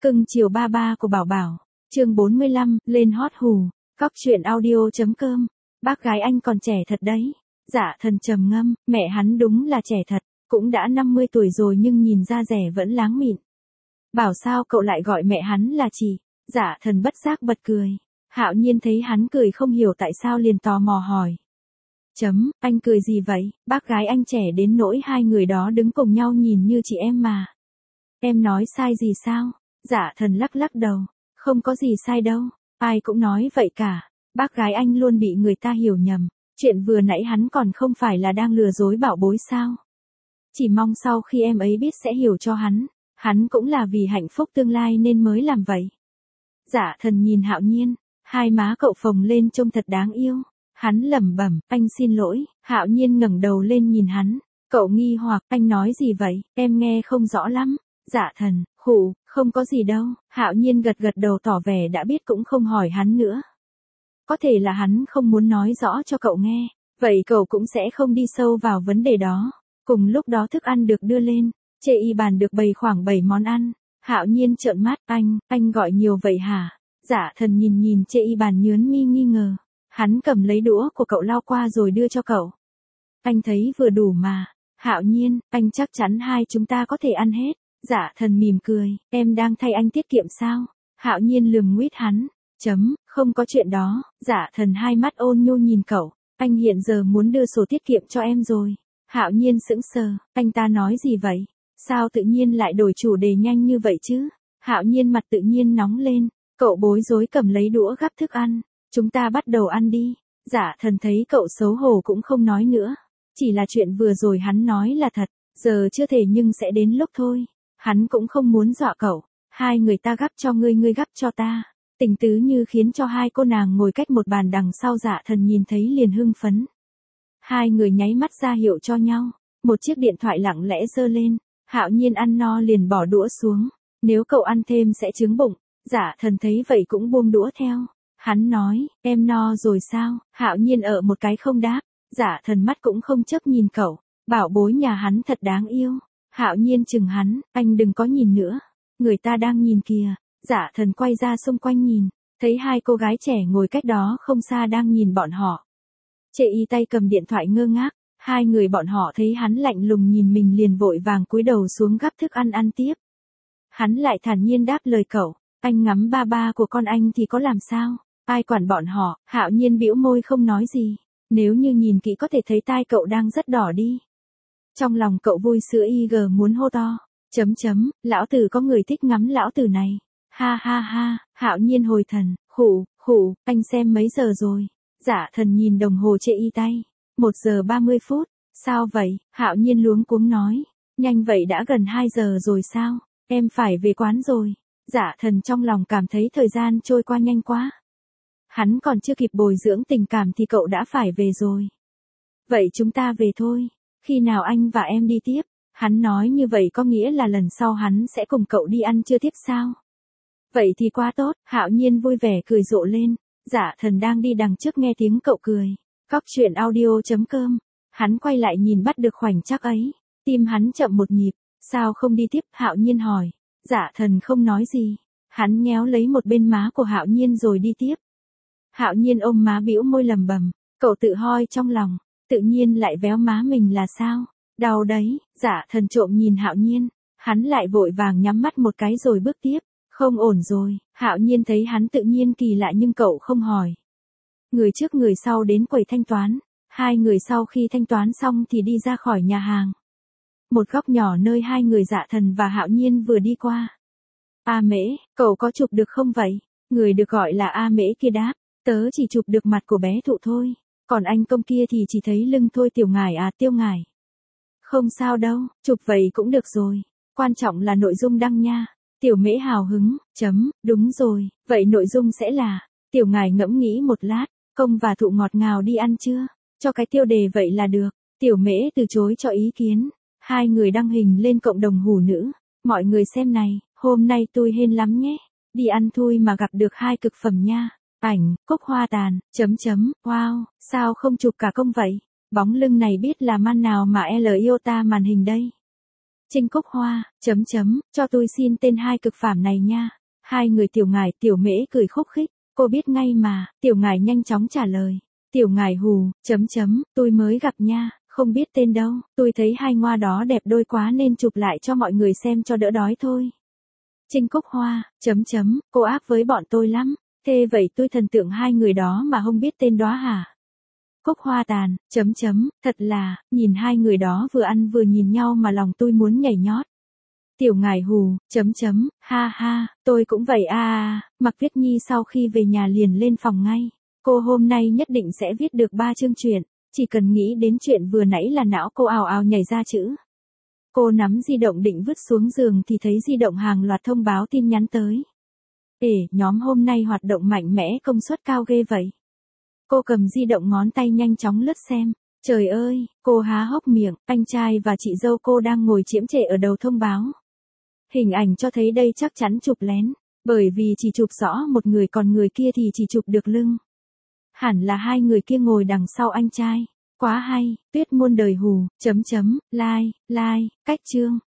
Cưng chiều ba ba của Bảo Bảo, chương 45, lên hot hù, cóc truyện audio.com, bác gái anh còn trẻ thật đấy. Dạ Thần trầm ngâm, mẹ hắn đúng là trẻ thật, cũng đã 50 tuổi rồi nhưng nhìn da rẻ vẫn láng mịn. Bảo sao cậu lại gọi mẹ hắn là chị? Dạ Thần bất giác bật cười. Hạo Nhiên thấy hắn cười không hiểu tại sao liền tò mò hỏi. Anh cười gì vậy? Bác gái anh trẻ đến nỗi hai người đó đứng cùng nhau nhìn như chị em mà. Em nói sai gì sao? Dạ Thần lắc lắc đầu. Không có gì sai đâu, ai cũng nói vậy cả. Bác gái anh luôn bị người ta hiểu nhầm. Chuyện vừa nãy hắn còn không phải là đang lừa dối Bảo Bối sao? Chỉ mong sau khi em ấy biết sẽ hiểu cho hắn cũng là vì hạnh phúc tương lai nên mới làm vậy. Dạ Thần nhìn Hạo Nhiên, hai má cậu phồng lên trông thật đáng yêu. Hắn lẩm bẩm, anh xin lỗi. Hạo Nhiên ngẩng đầu lên nhìn hắn, cậu nghi hoặc, anh nói gì vậy, em nghe không rõ lắm. Dạ Thần, khụ, không có gì đâu. Hạo Nhiên gật gật đầu tỏ vẻ đã biết cũng không hỏi hắn nữa. Có thể là hắn không muốn nói rõ cho cậu nghe, vậy cậu cũng sẽ không đi sâu vào vấn đề đó. Cùng lúc đó thức ăn được đưa lên, trên y bàn được bày khoảng 7 món ăn. Hạo Nhiên trợn mắt, anh gọi nhiều vậy hả? Dạ Thần nhìn trên y bàn nhớn mi nghi ngờ. Hắn cầm lấy đũa của cậu lau qua rồi đưa cho cậu. Anh thấy vừa đủ mà. Hạo Nhiên, anh chắc chắn hai chúng ta có thể ăn hết. Dạ Thần mỉm cười, em đang thay anh tiết kiệm sao? Hạo Nhiên lườm nguyết hắn. Không có chuyện đó. Dạ Thần hai mắt ôn nhu nhìn cậu. Anh hiện giờ muốn đưa sổ tiết kiệm cho em rồi. Hạo Nhiên sững sờ, anh ta nói gì vậy? Sao tự nhiên lại đổi chủ đề nhanh như vậy chứ? Hạo Nhiên mặt tự nhiên nóng lên, cậu bối rối cầm lấy đũa gắp thức ăn. Chúng ta bắt đầu ăn đi. Dạ Thần thấy cậu xấu hổ cũng không nói nữa. Chỉ là chuyện vừa rồi hắn nói là thật, giờ chưa thể nhưng sẽ đến lúc thôi. Hắn cũng không muốn dọa cậu. Hai người ta gắp cho ngươi gắp cho ta. Tình tứ như khiến cho hai cô nàng ngồi cách một bàn đằng sau. Dạ Thần nhìn thấy liền hưng phấn. Hai người nháy mắt ra hiệu cho nhau. Một chiếc điện thoại lặng lẽ giơ lên. Hạo Nhiên ăn no liền bỏ đũa xuống. Nếu cậu ăn thêm sẽ chướng bụng. Dạ Thần thấy vậy cũng buông đũa theo. Hắn nói, em no rồi sao? Hạo Nhiên ở một cái không đáp. Dạ Thần mắt cũng không chớp nhìn cậu. Bảo bối nhà hắn thật đáng yêu. Hạo Nhiên chừng hắn, anh đừng có nhìn nữa. Người ta đang nhìn kìa. Dạ Thần quay ra xung quanh nhìn. Thấy hai cô gái trẻ ngồi cách đó không xa đang nhìn bọn họ. Chệ y tay cầm điện thoại ngơ ngác. Hai người bọn họ thấy hắn lạnh lùng nhìn mình liền vội vàng cúi đầu xuống gắp thức ăn ăn tiếp. Hắn lại thản nhiên đáp lời cậu. Anh ngắm ba ba của con anh thì có làm sao? Ai quản bọn họ? Hạo Nhiên bĩu môi không nói gì. Nếu như nhìn kỹ có thể thấy tai cậu đang rất đỏ đi. Trong lòng cậu vui sữa muốn hô to. Lão tử có người thích ngắm lão tử này. Ha ha ha. Hạo Nhiên hồi thần. Khụ, anh xem mấy giờ rồi? Dạ Thần nhìn đồng hồ trên y tay. 1 giờ 30 phút. Sao vậy? Hạo Nhiên luống cuống nói. Nhanh vậy đã gần 2 giờ rồi sao? Em phải về quán rồi. Dạ Thần trong lòng cảm thấy thời gian trôi qua nhanh quá. Hắn còn chưa kịp bồi dưỡng tình cảm thì cậu đã phải về rồi. Vậy chúng ta về thôi. Khi nào anh và em đi tiếp? Hắn nói như vậy có nghĩa là lần sau hắn sẽ cùng cậu đi ăn trưa tiếp sao? Vậy thì quá tốt. Hạo Nhiên vui vẻ cười rộ lên. Dạ Thần đang đi đằng trước nghe tiếng cậu cười. Cóc truyện audio.com. Hắn quay lại nhìn bắt được khoảnh khắc ấy. Tim hắn chậm một nhịp. Sao không đi tiếp? Hạo Nhiên hỏi. Dạ Thần không nói gì. Hắn nhéo lấy một bên má của Hạo Nhiên rồi đi tiếp. Hạo Nhiên ôm má bĩu môi lầm bầm. Cậu tự hoi trong lòng. Tự nhiên lại véo má mình là sao? Đau đấy. Dạ Thần trộm nhìn Hạo Nhiên. Hắn lại vội vàng nhắm mắt một cái rồi bước tiếp. Không ổn rồi. Hạo Nhiên thấy hắn tự nhiên kỳ lạ nhưng cậu không hỏi. Người trước người sau đến quầy thanh toán. Hai người sau khi thanh toán xong thì đi ra khỏi nhà hàng. Một góc nhỏ nơi hai người Dạ Thần và Hạo Nhiên vừa đi qua. A Mễ, cậu có chụp được không vậy? Người được gọi là A Mễ kia đáp. Tớ chỉ chụp được mặt của bé Thụ thôi. Còn anh công kia thì chỉ thấy lưng thôi. Tiểu Ngải à, Tiêu Ngải. Không sao đâu, chụp vậy cũng được rồi. Quan trọng là nội dung đăng nha. Tiểu Mễ hào hứng. Đúng rồi, vậy nội dung sẽ là. Tiểu Ngải ngẫm nghĩ một lát. Công và Thụ ngọt ngào đi ăn chưa? Cho cái tiêu đề vậy là được. Tiểu Mễ từ chối cho ý kiến. Hai người đăng hình lên cộng đồng hủ nữ. Mọi người xem này, hôm nay tôi hên lắm nhé. Đi ăn thui mà gặp được hai cực phẩm nha. Ảnh, cúc hoa tàn, wow, sao không chụp cả công vậy? Bóng lưng này biết là man nào mà L iota màn hình đây. Trinh Cúc Hoa, cho tôi xin tên hai cực phàm này nha. Hai người Tiểu Ngải, Tiểu Mễ cười khúc khích, cô biết ngay mà, Tiểu Ngải nhanh chóng trả lời. Tiểu Ngải hù, tôi mới gặp nha, không biết tên đâu, tôi thấy hai ngoa đó đẹp đôi quá nên chụp lại cho mọi người xem cho đỡ đói thôi. Trinh Cúc Hoa, cô ác với bọn tôi lắm, thế vậy tôi thần tượng hai người đó mà không biết tên đó hả? Cúc Hoa tàn, thật là, nhìn hai người đó vừa ăn vừa nhìn nhau mà lòng tôi muốn nhảy nhót. Tiểu Ngải hù, ha ha, tôi cũng vậy à. Mạc Viết Nhi sau khi về nhà liền lên phòng ngay. Cô hôm nay nhất định sẽ viết được 3 chương truyện, chỉ cần nghĩ đến chuyện vừa nãy là não cô ào ào nhảy ra chữ. Cô nắm di động định vứt xuống giường thì thấy di động hàng loạt thông báo tin nhắn tới. Nhóm hôm nay hoạt động mạnh mẽ công suất cao ghê vậy. Cô cầm di động ngón tay nhanh chóng lướt xem. Trời ơi, cô há hốc miệng, anh trai và chị dâu cô đang ngồi chiếm trệ ở đầu thông báo. Hình ảnh cho thấy đây chắc chắn chụp lén, bởi vì chỉ chụp rõ một người còn người kia thì chỉ chụp được lưng. Hẳn là hai người kia ngồi đằng sau anh trai. Quá hay, Tuyết muôn đời hù, like, cách chương.